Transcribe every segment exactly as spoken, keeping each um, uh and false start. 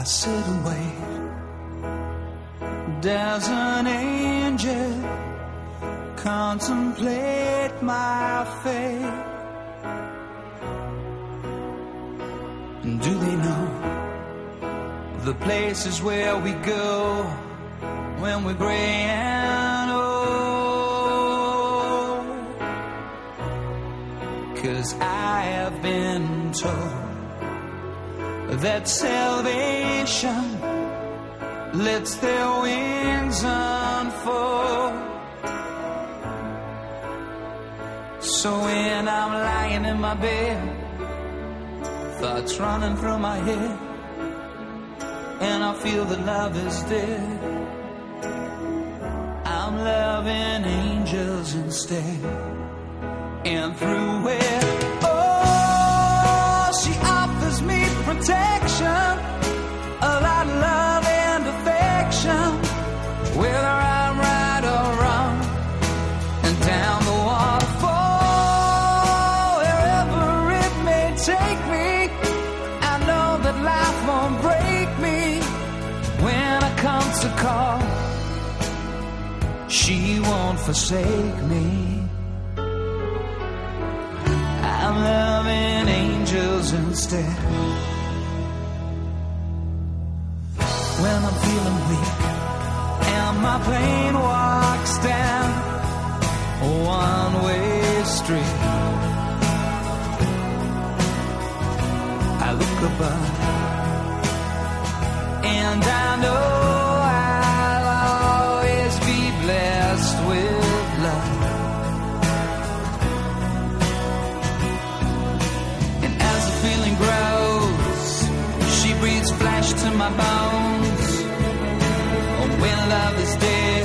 I sit and wait. Does an angel contemplate my fate? And do they know the places where we go when we're gray and old? 'Cause I have been told that salvation lets their wings unfold. So when I'm lying in my bed, thoughts running through my head, and I feel that love is dead, I'm loving angels instead. And through it, oh, she offers me protection, a lot of love and affection, whether I'm right or wrong, and down the waterfall, wherever it may take me, I know that life won't break me when I come to call. She won't forsake me. I'm loving angels instead. When I'm feeling weak and my pain walks down a one-way street, I look above and I know I'll always be blessed with love. And as the feeling grows, she breathes flesh to my bones. When love is dead,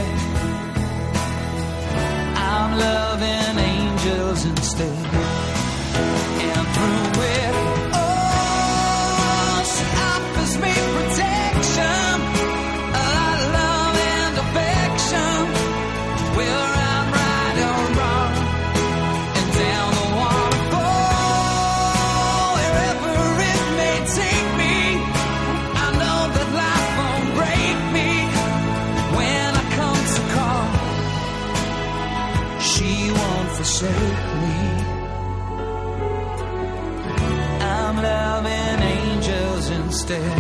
I'm loving angels instead. And through it, oh, she offers me protection, a lot of love and affection, whether I'm right or wrong, and down the waterfall, wherever it may take me, I know that life won't break me. She won't forsake me. I'm loving angels instead.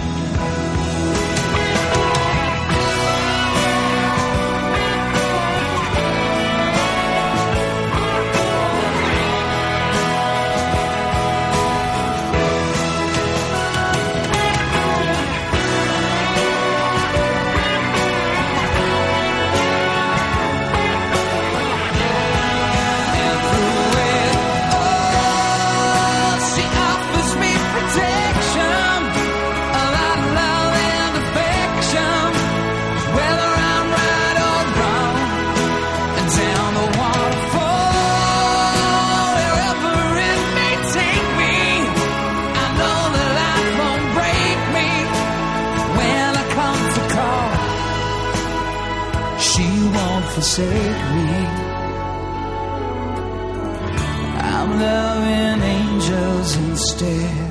Forsake me. I'm loving angels instead.